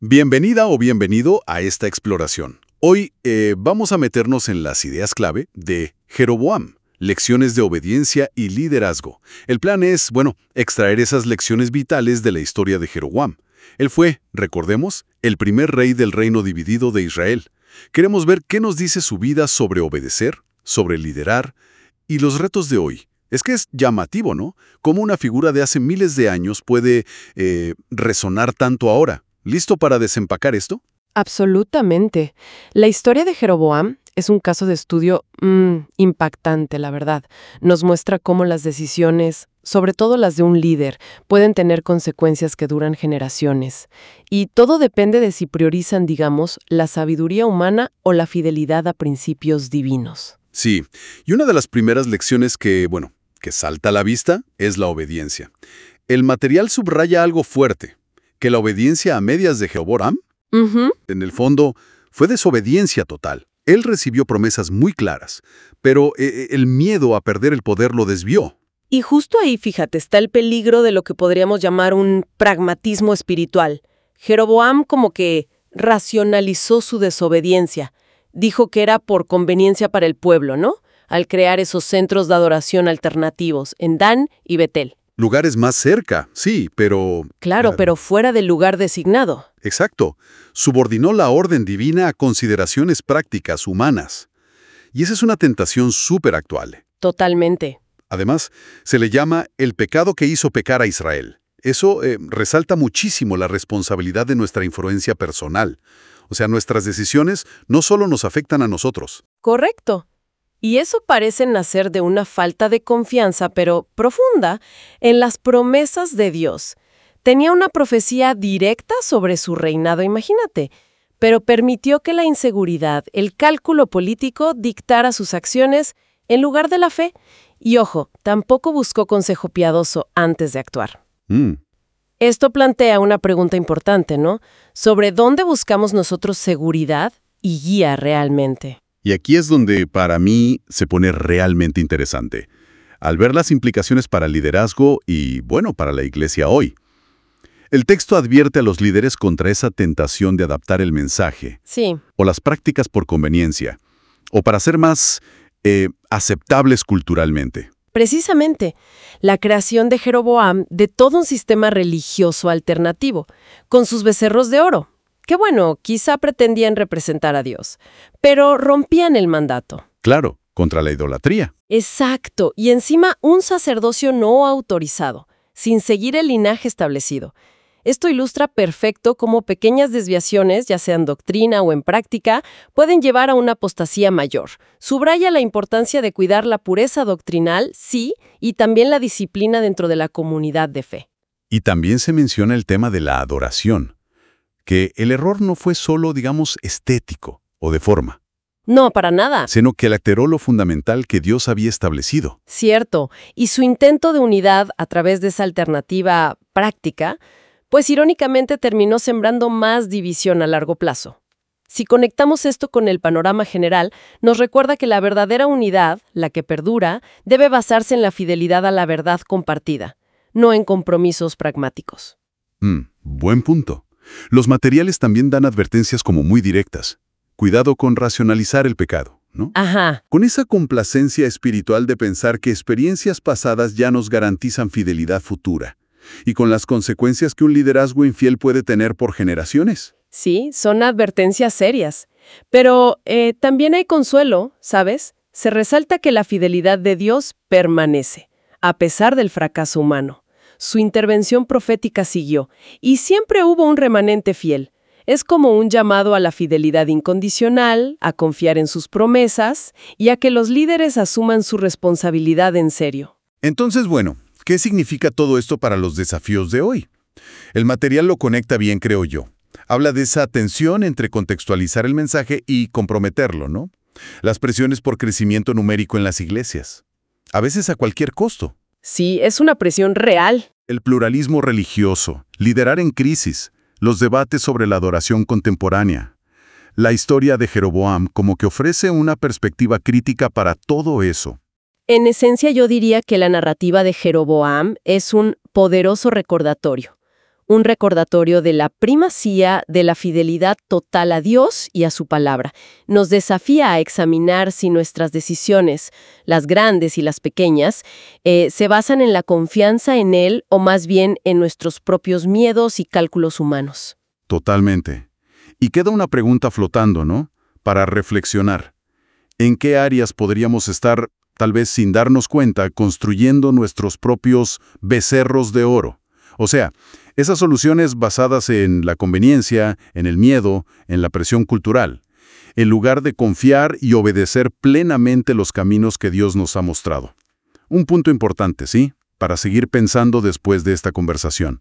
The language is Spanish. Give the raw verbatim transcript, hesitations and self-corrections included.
Bienvenida o bienvenido a esta exploración. Hoy eh, vamos a meternos en las ideas clave de Jeroboam, lecciones de obediencia y liderazgo. El plan es, bueno, extraer esas lecciones vitales de la historia de Jeroboam. Él fue, recordemos, el primer rey del reino dividido de Israel. Queremos ver qué nos dice su vida sobre obedecer, sobre liderar y los retos de hoy. Es que es llamativo, ¿no? Cómo una figura de hace miles de años puede eh, resonar tanto ahora. ¿Listo para desempacar esto? Absolutamente. La historia de Jeroboam es un caso de estudio mmm, impactante, la verdad. Nos muestra cómo las decisiones, sobre todo las de un líder, pueden tener consecuencias que duran generaciones. Y todo depende de si priorizan, digamos, la sabiduría humana o la fidelidad a principios divinos. Sí, y una de las primeras lecciones que, bueno, que salta a la vista es la obediencia. El material subraya algo fuerte, que la obediencia a medias de Jeroboam, Uh-huh. en el fondo, fue desobediencia total. Él recibió promesas muy claras, pero eh, el miedo a perder el poder lo desvió. Y justo ahí, fíjate, está el peligro de lo que podríamos llamar un pragmatismo espiritual. Jeroboam como que racionalizó su desobediencia. Dijo que era por conveniencia para el pueblo, ¿no? Al crear esos centros de adoración alternativos en Dan y Betel. Lugares más cerca, sí, pero... Claro, pero fuera del lugar designado. Exacto. Subordinó la orden divina a consideraciones prácticas humanas. Y esa es una tentación súper actual. Totalmente. Además, se le llama el pecado que hizo pecar a Israel. Eso eh, resalta muchísimo la responsabilidad de nuestra influencia personal. O sea, nuestras decisiones no solo nos afectan a nosotros. Correcto. Y eso parece nacer de una falta de confianza, pero profunda, en las promesas de Dios. Tenía una profecía directa sobre su reinado, imagínate, pero permitió que la inseguridad, el cálculo político, dictara sus acciones en lugar de la fe. Y ojo, tampoco buscó consejo piadoso antes de actuar. Mm. Esto plantea una pregunta importante, ¿no? Sobre dónde buscamos nosotros seguridad y guía realmente. Y aquí es donde, para mí, se pone realmente interesante. Al ver las implicaciones para el liderazgo y, bueno, para la iglesia hoy. El texto advierte a los líderes contra esa tentación de adaptar el mensaje Sí. o las prácticas por conveniencia, o para ser más eh, aceptables culturalmente. Precisamente, la creación de Jeroboam de todo un sistema religioso alternativo, con sus becerros de oro, que bueno, quizá pretendían representar a Dios, pero rompían el mandato. Claro, contra la idolatría. Exacto, y encima un sacerdocio no autorizado, sin seguir el linaje establecido. Esto ilustra perfecto cómo pequeñas desviaciones, ya sean doctrina o en práctica, pueden llevar a una apostasía mayor. Subraya la importancia de cuidar la pureza doctrinal, sí, y también la disciplina dentro de la comunidad de fe. Y también se menciona el tema de la adoración, que el error no fue solo, digamos, estético o de forma, No, para nada. sino que alteró lo fundamental que Dios había establecido. Cierto, y su intento de unidad a través de esa alternativa práctica, pues irónicamente terminó sembrando más división a largo plazo. Si conectamos esto con el panorama general, nos recuerda que la verdadera unidad, la que perdura, debe basarse en la fidelidad a la verdad compartida, no en compromisos pragmáticos. Mm, buen punto. Los materiales también dan advertencias como muy directas. Cuidado con racionalizar el pecado, ¿no? Ajá, Con esa complacencia espiritual de pensar que experiencias pasadas ya nos garantizan fidelidad futura, y con las consecuencias que un liderazgo infiel puede tener por generaciones. sí, son advertencias serias. Pero eh, también hay consuelo, ¿sabes? Se resalta que la fidelidad de Dios permanece, a pesar del fracaso humano. Su intervención profética siguió, y siempre hubo un remanente fiel. Es como un llamado a la fidelidad incondicional, a confiar en sus promesas y a que los líderes asuman su responsabilidad en serio. Entonces, bueno, ¿qué significa todo esto para los desafíos de hoy? El material lo conecta bien, creo yo. Habla de esa tensión entre contextualizar el mensaje y comprometerlo, ¿no? Las presiones por crecimiento numérico en las iglesias. A veces a cualquier costo. Sí, es una presión real. El pluralismo religioso, liderar en crisis, los debates sobre la adoración contemporánea. La historia de Jeroboam como que ofrece una perspectiva crítica para todo eso. En esencia, yo diría que la narrativa de Jeroboam es un poderoso recordatorio. un recordatorio de la primacía de la fidelidad total a Dios y a su palabra. Nos desafía a examinar si nuestras decisiones, las grandes y las pequeñas, eh, se basan en la confianza en Él o más bien en nuestros propios miedos y cálculos humanos. Totalmente. Y queda una pregunta flotando, ¿no? Para reflexionar. ¿En qué áreas podríamos estar, tal vez sin darnos cuenta, construyendo nuestros propios becerros de oro? O sea, esas soluciones basadas en la conveniencia, en el miedo, en la presión cultural, en lugar de confiar y obedecer plenamente los caminos que Dios nos ha mostrado. Un punto importante, ¿sí? Para seguir pensando después de esta conversación.